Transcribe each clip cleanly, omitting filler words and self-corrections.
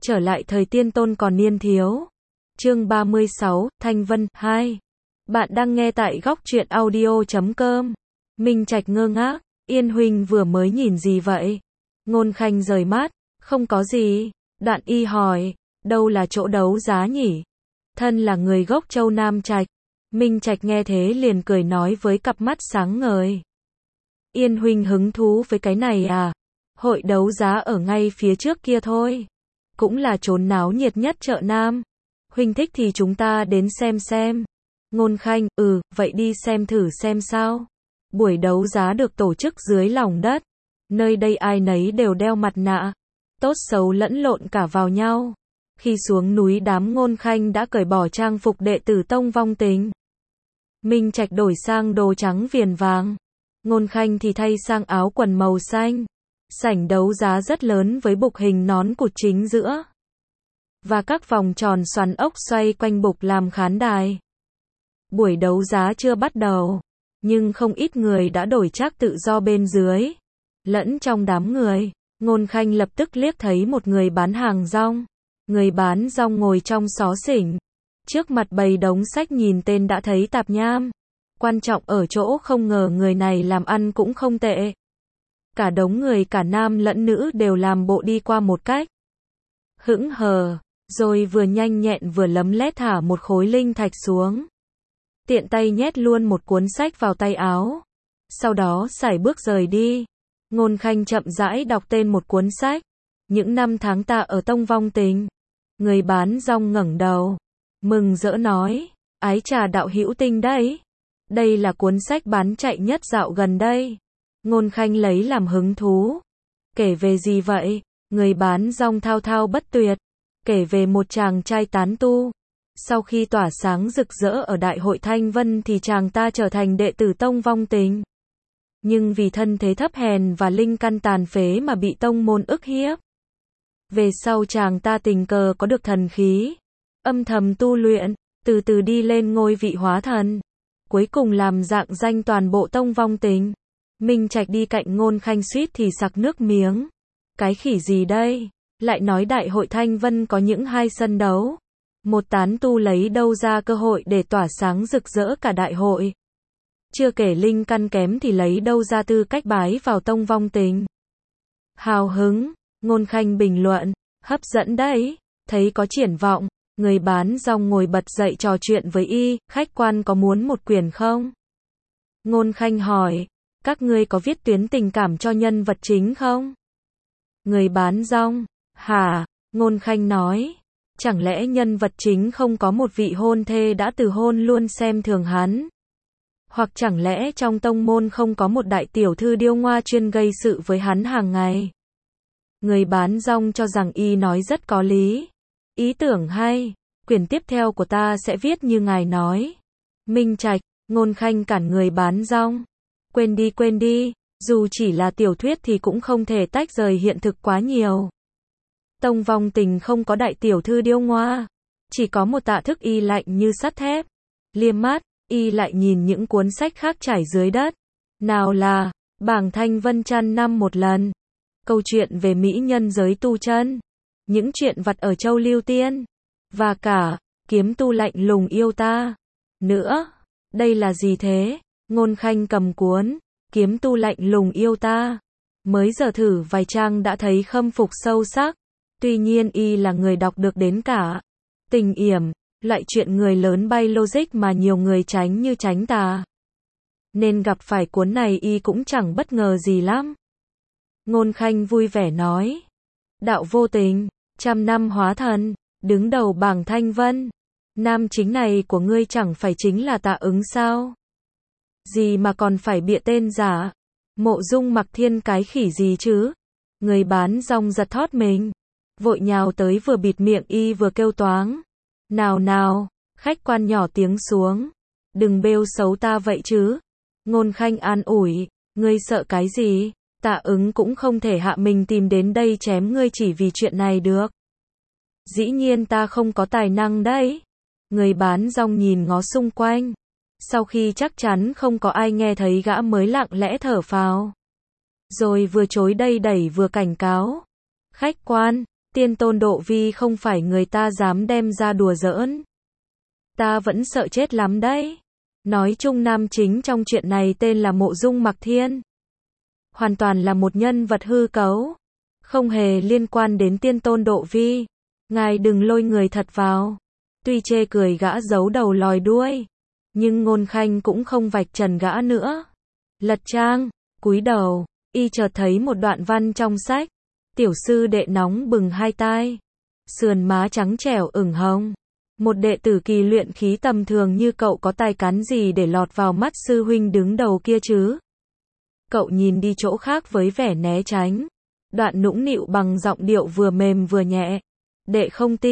Trở lại thời tiên tôn còn niên thiếu. Chương 36, Thanh Vân 2. Bạn đang nghe tại góc truyện audio.com. Minh Trạch ngơ ngác, Yên huynh vừa mới nhìn gì vậy? Ngôn Khanh rời mắt, không có gì. Đoạn y hỏi, đâu là chỗ đấu giá nhỉ? Thân là người gốc Châu Nam Trạch. Minh Trạch nghe thế liền cười nói với cặp mắt sáng ngời. Yên huynh hứng thú với cái này à? Hội đấu giá ở ngay phía trước kia thôi. Cũng là chốn náo nhiệt nhất chợ Nam. Huynh thích thì chúng ta đến xem. Ngôn Khanh, vậy đi xem thử xem sao. Buổi đấu giá được tổ chức dưới lòng đất. Nơi đây ai nấy đều đeo mặt nạ. Tốt xấu lẫn lộn cả vào nhau. Khi xuống núi đám Ngôn Khanh đã cởi bỏ trang phục đệ tử tông vong tình. Minh Trạch đổi sang đồ trắng viền vàng. Ngôn Khanh thì thay sang áo quần màu xanh. Sảnh đấu giá rất lớn với bục hình nón cụt chính giữa. Và các vòng tròn xoắn ốc xoay quanh bục làm khán đài. Buổi đấu giá chưa bắt đầu. Nhưng không ít người đã đổi trác tự do bên dưới. Lẫn trong đám người, Ngôn Khanh lập tức liếc thấy một người bán hàng rong. Người bán rong ngồi trong xó xỉnh. Trước mặt bày đống sách nhìn tên đã thấy tạp nham. Quan trọng ở chỗ không ngờ người này làm ăn cũng không tệ. Cả đống người cả nam lẫn nữ đều làm bộ đi qua một cách hững hờ, rồi vừa nhanh nhẹn vừa lấm lét thả một khối linh thạch xuống. Tiện tay nhét luôn một cuốn sách vào tay áo. Sau đó sải bước rời đi. Ngôn Khanh chậm rãi đọc tên một cuốn sách. Những năm tháng ta ở tông vong tình. Người bán rong ngẩng đầu, mừng rỡ nói, ái trà đạo hữu tinh đấy. Đây là cuốn sách bán chạy nhất dạo gần đây. Ngôn Khanh lấy làm hứng thú. Kể về gì vậy? Người bán rong thao thao bất tuyệt. Kể về một chàng trai tán tu. Sau khi tỏa sáng rực rỡ ở Đại hội Thanh Vân thì chàng ta trở thành đệ tử tông vong tình. Nhưng vì thân thế thấp hèn và linh căn tàn phế mà bị tông môn ức hiếp. Về sau chàng ta tình cờ có được thần khí. Âm thầm tu luyện, từ từ đi lên ngôi vị hóa thần. Cuối cùng làm rạng danh toàn bộ tông vong tình. Minh Trạch đi cạnh Ngôn Khanh suýt thì sặc nước miếng. Cái khỉ gì đây? Lại nói Đại hội Thanh Vân có những hai sân đấu. Một tán tu lấy đâu ra cơ hội để tỏa sáng rực rỡ cả đại hội. Chưa kể linh căn kém thì lấy đâu ra tư cách bái vào tông vong tình. Hào hứng, Ngôn Khanh bình luận, hấp dẫn đấy, thấy có triển vọng. Người bán rong ngồi bật dậy trò chuyện với y, khách quan có muốn một quyển không? Ngôn Khanh hỏi, các ngươi có viết tuyến tình cảm cho nhân vật chính không? Người bán rong, hả? Ngôn Khanh nói, chẳng lẽ nhân vật chính không có một vị hôn thê đã từ hôn luôn xem thường hắn? Hoặc chẳng lẽ trong tông môn không có một đại tiểu thư điêu ngoa chuyên gây sự với hắn hàng ngày? Người bán rong cho rằng y nói rất có lý. Ý tưởng hay, quyển tiếp theo của ta sẽ viết như ngài nói. Minh Trạch, Ngôn Khanh cản người bán rong. Quên đi, dù chỉ là tiểu thuyết thì cũng không thể tách rời hiện thực quá nhiều. Tông vong tình không có đại tiểu thư điêu ngoa, chỉ có một Tạ Thức y lạnh như sắt thép. Liêm mắt, y lại nhìn những cuốn sách khác trải dưới đất. Nào là, bảng Thanh Vân trăm năm một lần. Câu chuyện về mỹ nhân giới tu chân. Những chuyện vặt ở châu Lưu Tiên. Và cả, kiếm tu lạnh lùng yêu ta. Nữa, đây là gì thế? Ngôn Khanh cầm cuốn, kiếm tu lạnh lùng yêu ta. Mới giờ thử vài trang đã thấy khâm phục sâu sắc. Tuy nhiên y là người đọc được đến cả tình yểm, loại chuyện người lớn bay logic mà nhiều người tránh như tránh tà. Nên gặp phải cuốn này y cũng chẳng bất ngờ gì lắm. Ngôn Khanh vui vẻ nói, đạo vô tình, trăm năm hóa thần, đứng đầu bảng Thanh Vân. Nam chính này của ngươi chẳng phải chính là Tạ Ứng sao? Gì mà còn phải bịa tên giả? Mộ Dung Mặc Thiên cái khỉ gì chứ? Người bán rong giật thót mình, vội nhào tới vừa bịt miệng y vừa kêu toáng. Nào, khách quan nhỏ tiếng xuống. Đừng bêu xấu ta vậy chứ. Ngôn Khanh an ủi, ngươi sợ cái gì? Tạ Ứng cũng không thể hạ mình tìm đến đây chém ngươi chỉ vì chuyện này được. Dĩ nhiên ta không có tài năng đấy. Người bán rong nhìn ngó xung quanh. Sau khi chắc chắn không có ai nghe thấy gã mới lặng lẽ thở phào. Rồi vừa chối đây đẩy vừa cảnh cáo. Khách quan, Tiên Tôn Độ Vi không phải người ta dám đem ra đùa giỡn. Ta vẫn sợ chết lắm đấy. Nói chung nam chính trong chuyện này tên là Mộ Dung Mặc Thiên. Hoàn toàn là một nhân vật hư cấu. Không hề liên quan đến Tiên Tôn Độ Vi. Ngài đừng lôi người thật vào. Tuy chê cười gã giấu đầu lòi đuôi. Nhưng Ngôn Khanh cũng không vạch trần gã nữa. Lật trang, cúi đầu, y chợt thấy một đoạn văn trong sách. Tiểu sư đệ nóng bừng hai tai. Sườn má trắng trẻo ửng hồng. Một đệ tử kỳ luyện khí tầm thường như cậu có tài cán gì để lọt vào mắt sư huynh đứng đầu kia chứ? Cậu nhìn đi chỗ khác với vẻ né tránh. Đoạn nũng nịu bằng giọng điệu vừa mềm vừa nhẹ. Đệ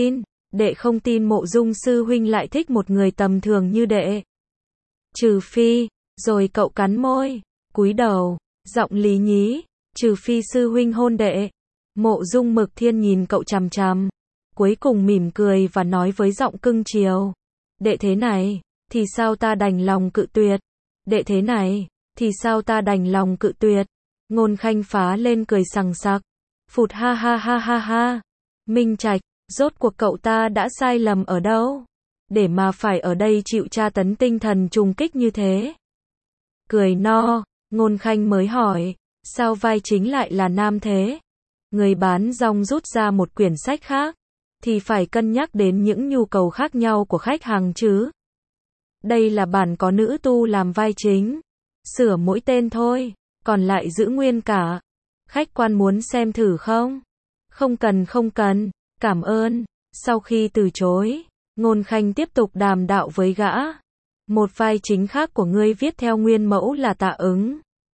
không tin Mộ Dung sư huynh lại thích một người tầm thường như đệ. Trừ phi, rồi cậu cắn môi, cúi đầu, giọng lý nhí, trừ phi sư huynh hôn đệ. Mộ Dung Mực Thiên nhìn cậu chằm chằm, cuối cùng mỉm cười và nói với giọng cưng chiều. Đệ thế này, thì sao ta đành lòng cự tuyệt? Đệ thế này, thì sao ta đành lòng cự tuyệt? Ngôn Khanh phá lên cười sằng sặc. Phụt ha ha ha ha ha. Minh Trạch, rốt cuộc cậu ta đã sai lầm ở đâu? Để mà phải ở đây chịu tra tấn tinh thần trùng kích như thế. Cười no, Ngôn Khanh mới hỏi, sao vai chính lại là nam thế? Người bán rong rút ra một quyển sách khác, thì phải cân nhắc đến những nhu cầu khác nhau của khách hàng chứ. Đây là bản có nữ tu làm vai chính. Sửa mỗi tên thôi, còn lại giữ nguyên cả. Khách quan muốn xem thử không? Không cần, cảm ơn. Sau khi từ chối, Ngôn Khanh tiếp tục đàm đạo với gã. Một vai chính khác của ngươi viết theo nguyên mẫu là Tạ Ứng.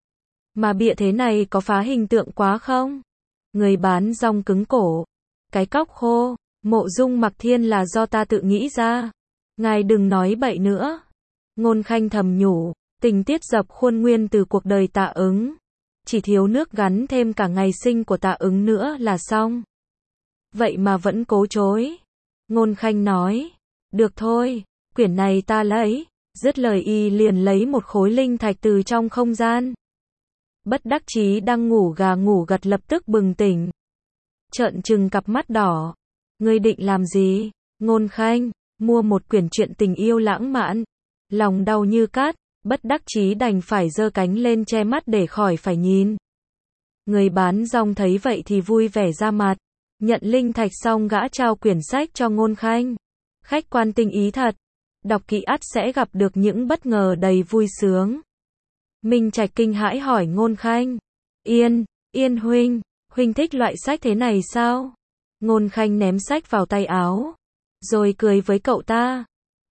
Mà bịa thế này có phá hình tượng quá không? Người bán rong cứng cổ. Cái cóc khô, Mộ Dung Mặc Thiên là do ta tự nghĩ ra. Ngài đừng nói bậy nữa. Ngôn Khanh thầm nhủ, tình tiết dập khuôn nguyên từ cuộc đời Tạ Ứng. Chỉ thiếu nước gắn thêm cả ngày sinh của Tạ Ứng nữa là xong. Vậy mà vẫn cố chối. Ngôn Khanh nói, được thôi, quyển này ta lấy. Dứt lời y liền lấy một khối linh thạch từ trong không gian. Bất đắc chí đang ngủ gà ngủ gật lập tức bừng tỉnh. Trợn trừng cặp mắt đỏ. Ngươi định làm gì? Ngôn Khanh, mua một quyển truyện tình yêu lãng mạn. Lòng đau như cát, bất đắc chí đành phải giơ cánh lên che mắt để khỏi phải nhìn. Người bán rong thấy vậy thì vui vẻ ra mặt. Nhận linh thạch xong gã trao quyển sách cho Ngôn Khanh. Khách quan tinh ý thật. Đọc kỹ ắt sẽ gặp được những bất ngờ đầy vui sướng. Minh Trạch kinh hãi hỏi Ngôn Khanh. Yên huynh thích loại sách thế này sao? Ngôn Khanh ném sách vào tay áo. Rồi cười với cậu ta.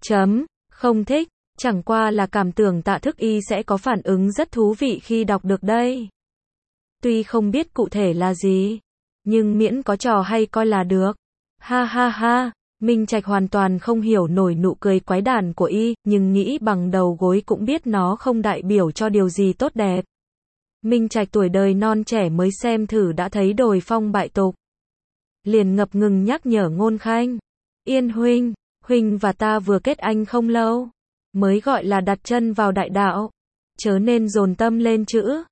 Không thích, chẳng qua là cảm tưởng Tạ Thức Y sẽ có phản ứng rất thú vị khi đọc được đây. Tuy không biết cụ thể là gì, nhưng miễn có trò hay coi là được. Ha ha ha. Minh Trạch hoàn toàn không hiểu nổi nụ cười quái đản của y, nhưng nghĩ bằng đầu gối cũng biết nó không đại biểu cho điều gì tốt đẹp. Minh Trạch tuổi đời non trẻ mới xem thử đã thấy đồi phong bại tục. Liền ngập ngừng nhắc nhở Ngôn Khanh. Yên huynh và ta vừa kết anh không lâu. Mới gọi là đặt chân vào đại đạo. Chớ nên dồn tâm lên chữ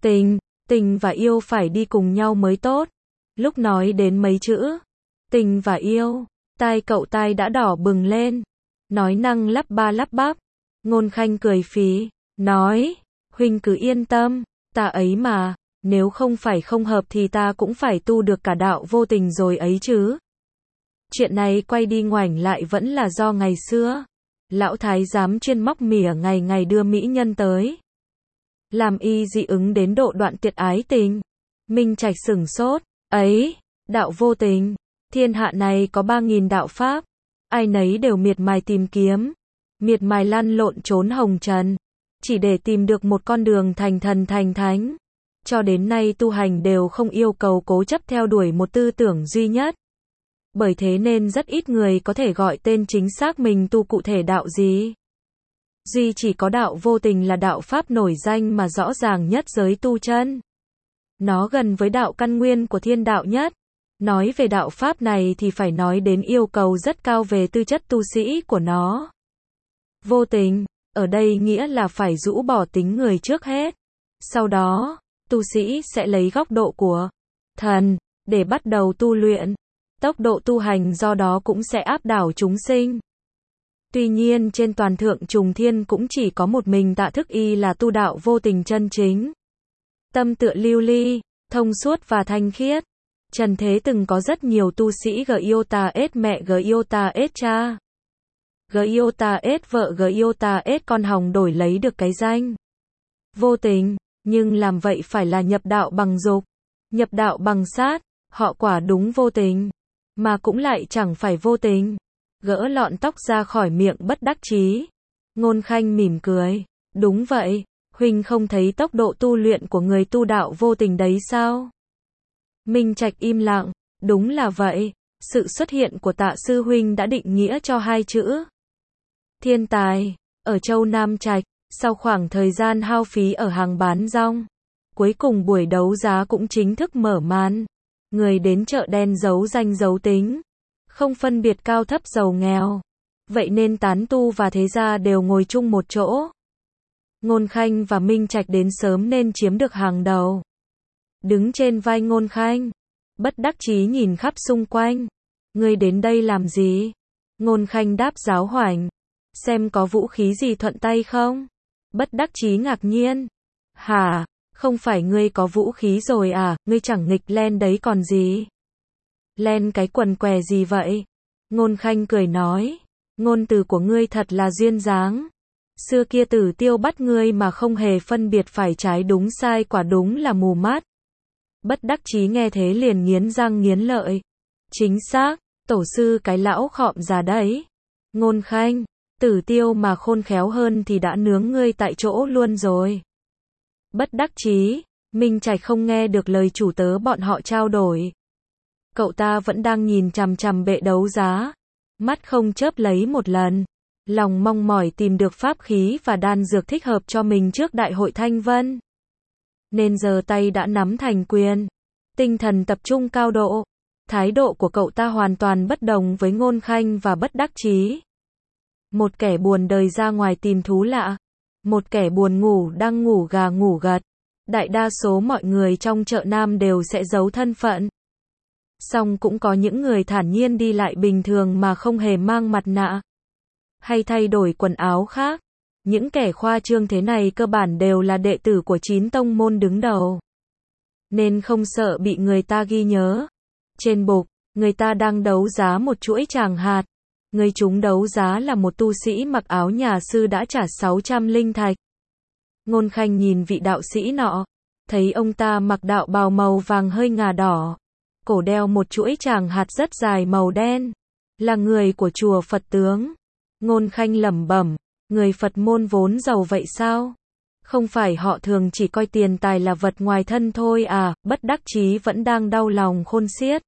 tình và yêu phải đi cùng nhau mới tốt. Lúc nói đến mấy chữ tình và yêu, tai cậu tai đã đỏ bừng lên. Nói năng lắp ba lắp bắp. Ngôn Khanh cười phí, nói, huynh cứ yên tâm, ta ấy mà, nếu không phải không hợp thì ta cũng phải tu được cả đạo vô tình rồi ấy chứ. Chuyện này quay đi ngoảnh lại vẫn là do ngày xưa. Lão thái giám chuyên móc mỉa ngày ngày đưa mỹ nhân tới. Làm y dị ứng đến độ đoạn tuyệt ái tình. Minh Trạch sửng sốt, ấy, đạo vô tình. Thiên hạ này có 3.000 đạo pháp, ai nấy đều miệt mài tìm kiếm, miệt mài lăn lộn trốn hồng trần, chỉ để tìm được một con đường thành thần thành thánh. Cho đến nay tu hành đều không yêu cầu cố chấp theo đuổi một tư tưởng duy nhất. Bởi thế nên rất ít người có thể gọi tên chính xác mình tu cụ thể đạo gì. Duy chỉ có đạo vô tình là đạo pháp nổi danh mà rõ ràng nhất giới tu chân. Nó gần với đạo căn nguyên của thiên đạo nhất. Nói về đạo pháp này thì phải nói đến yêu cầu rất cao về tư chất tu sĩ của nó. Vô tình, ở đây nghĩa là phải rũ bỏ tính người trước hết. Sau đó, tu sĩ sẽ lấy góc độ của thần, để bắt đầu tu luyện. tốc độ tu hành do đó cũng sẽ áp đảo chúng sinh. Tuy nhiên trên toàn thượng trùng thiên cũng chỉ có một mình Tạ Thức Y là tu đạo vô tình chân chính. Tâm tựa lưu ly, thông suốt và thanh khiết. Trần thế từng có rất nhiều tu sĩ Giota S mẹ Giota S cha. Giota S vợ Giota S con hòng đổi lấy được cái danh vô tình, nhưng làm vậy phải là nhập đạo bằng dục, nhập đạo bằng sát, họ quả đúng vô tình, mà cũng lại chẳng phải vô tình. Gỡ lọn tóc ra khỏi miệng bất đắc chí. Ngôn Khanh mỉm cười, đúng vậy, huynh không thấy tốc độ tu luyện của người tu đạo vô tình đấy sao? Minh Trạch im lặng, đúng là vậy, sự xuất hiện của Tạ sư huynh đã định nghĩa cho hai chữ thiên tài. Ở châu Nam Trạch, sau khoảng thời gian hao phí ở hàng bán rong, cuối cùng buổi đấu giá cũng chính thức mở màn. Người đến chợ đen giấu danh giấu tính, không phân biệt cao thấp giàu nghèo. Vậy nên tán tu và thế gia đều ngồi chung một chỗ. Ngôn Khanh và Minh Trạch đến sớm nên chiếm được hàng đầu. Đứng trên vai Ngôn Khanh, bất đắc chí nhìn khắp xung quanh. Ngươi đến đây làm gì? Ngôn Khanh đáp giáo hoành. Xem có vũ khí gì thuận tay không? Bất đắc chí ngạc nhiên. Hả? Không phải ngươi có vũ khí rồi à? Ngươi chẳng nghịch len đấy còn gì? Len cái quần què gì vậy? Ngôn Khanh cười nói. Ngôn từ của ngươi thật là duyên dáng. Xưa kia Tử Tiêu bắt ngươi mà không hề phân biệt phải trái đúng sai, quả đúng là mù mắt. Bất đắc chí nghe thế liền nghiến răng nghiến lợi. Chính xác, tổ sư cái lão khọm già đấy. Ngôn Khanh, Tử Tiêu mà khôn khéo hơn thì đã nướng ngươi tại chỗ luôn rồi. Bất đắc chí, Minh Trạch không nghe được lời chủ tớ bọn họ trao đổi. Cậu ta vẫn đang nhìn chằm chằm bệ đấu giá, mắt không chớp lấy một lần, lòng mong mỏi tìm được pháp khí và đan dược thích hợp cho mình trước đại hội Thanh Vân. Nên giờ tay đã nắm thành quyền, tinh thần tập trung cao độ. Thái độ của cậu ta hoàn toàn bất đồng với Ngôn Khanh và bất đắc chí. Một kẻ buồn đời ra ngoài tìm thú lạ, một kẻ buồn ngủ đang ngủ gà ngủ gật. Đại đa số mọi người trong chợ Nam đều sẽ giấu thân phận. Song cũng có những người thản nhiên đi lại bình thường mà không hề mang mặt nạ, hay thay đổi quần áo khác. Những kẻ khoa trương thế này cơ bản đều là đệ tử của 9 tông môn đứng đầu, nên không sợ bị người ta ghi nhớ. Trên bục, người ta đang đấu giá một chuỗi tràng hạt. Người chúng đấu giá là một tu sĩ mặc áo nhà sư đã trả 600 linh thạch. Ngôn Khanh nhìn vị đạo sĩ nọ, thấy ông ta mặc đạo bào màu vàng hơi ngà đỏ, cổ đeo một chuỗi tràng hạt rất dài màu đen, là người của chùa Phật Tướng. Ngôn Khanh lẩm bẩm, người Phật môn vốn giàu vậy sao? Không phải họ thường chỉ coi tiền tài là vật ngoài thân thôi à? Bất đắc chí vẫn đang đau lòng khôn xiết.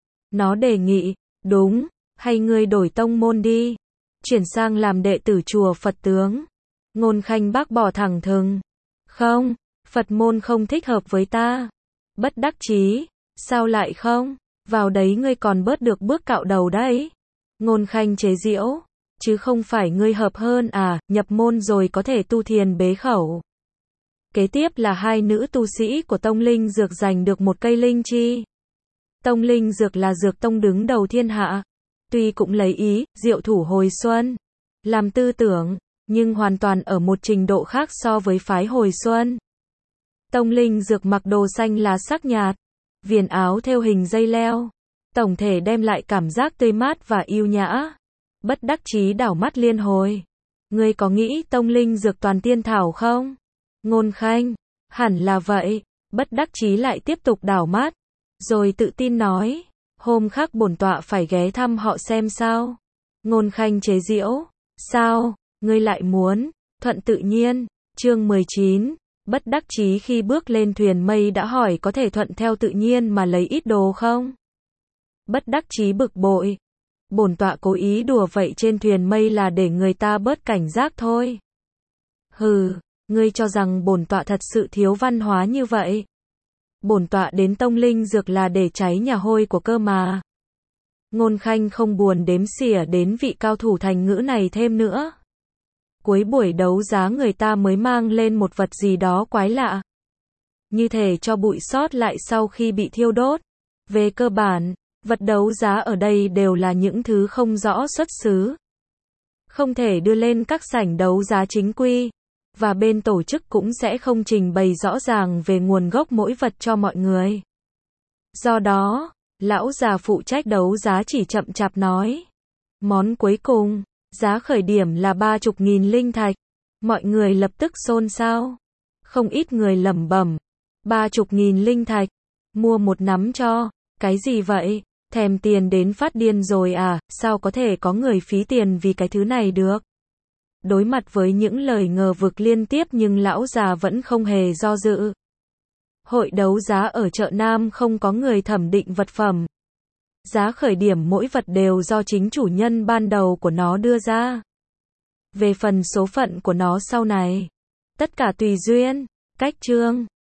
Nó đề nghị, đúng, hay ngươi đổi tông môn đi, chuyển sang làm đệ tử chùa Phật Tướng. Ngôn Khanh bác bỏ thẳng thừng, không, Phật môn không thích hợp với ta. Bất đắc chí, sao lại không? Vào đấy ngươi còn bớt được bước cạo đầu đấy. Ngôn Khanh chế giễu, chứ không phải ngươi hợp hơn à, nhập môn rồi có thể tu thiền bế khẩu. Kế tiếp là hai nữ tu sĩ của Tông Linh Dược giành được một cây linh chi. Tông Linh Dược là dược tông đứng đầu thiên hạ, tuy cũng lấy ý, diệu thủ hồi xuân làm tư tưởng, nhưng hoàn toàn ở một trình độ khác so với phái hồi xuân. Tông Linh Dược mặc đồ xanh lá sắc nhạt, viền áo thêu hình dây leo, tổng thể đem lại cảm giác tươi mát và yêu nhã. Bất đắc chí đảo mắt liên hồi. Ngươi có nghĩ Tông Linh Dược toàn tiên thảo không? Ngôn Khanh, hẳn là vậy. Bất đắc chí lại tiếp tục đảo mắt, rồi tự tin nói, hôm khác bổn tọa phải ghé thăm họ xem sao. Ngôn Khanh chế giễu, sao, ngươi lại muốn? Thuận tự nhiên. Chương 19. Bất đắc chí khi bước lên thuyền mây đã hỏi có thể thuận theo tự nhiên mà lấy ít đồ không? Bất đắc chí bực bội. Bổn tọa cố ý đùa vậy, trên thuyền mây là để người ta bớt cảnh giác thôi. Hừ, ngươi cho rằng bổn tọa thật sự thiếu văn hóa như vậy? Bổn tọa đến Tông Linh Dược là để cháy nhà hôi của cơ mà. Ngôn Khanh không buồn đếm xỉa đến vị cao thủ thành ngữ này thêm nữa. Cuối buổi đấu giá người ta mới mang lên một vật gì đó quái lạ, như thể cho bụi sót lại sau khi bị thiêu đốt. Về cơ bản, Vật đấu giá ở đây đều là những thứ không rõ xuất xứ, không thể đưa lên các sảnh đấu giá chính quy, và bên tổ chức cũng sẽ không trình bày rõ ràng về nguồn gốc mỗi vật cho mọi người. Do đó, lão già phụ trách đấu giá chỉ chậm chạp nói. Món cuối cùng, giá khởi điểm là 30.000 linh thạch. Mọi người lập tức xôn xao. Không ít người lẩm bẩm. 30.000 linh thạch. Mua một nắm cho. Cái gì vậy? Thèm tiền đến phát điên rồi à? Sao có thể có người phí tiền vì cái thứ này được? Đối mặt với những lời ngờ vực liên tiếp nhưng lão già vẫn không hề do dự. Hội đấu giá ở chợ Nam không có người thẩm định vật phẩm. Giá khởi điểm mỗi vật đều do chính chủ nhân ban đầu của nó đưa ra. Về phần số phận của nó sau này, tất cả tùy duyên. Cách chương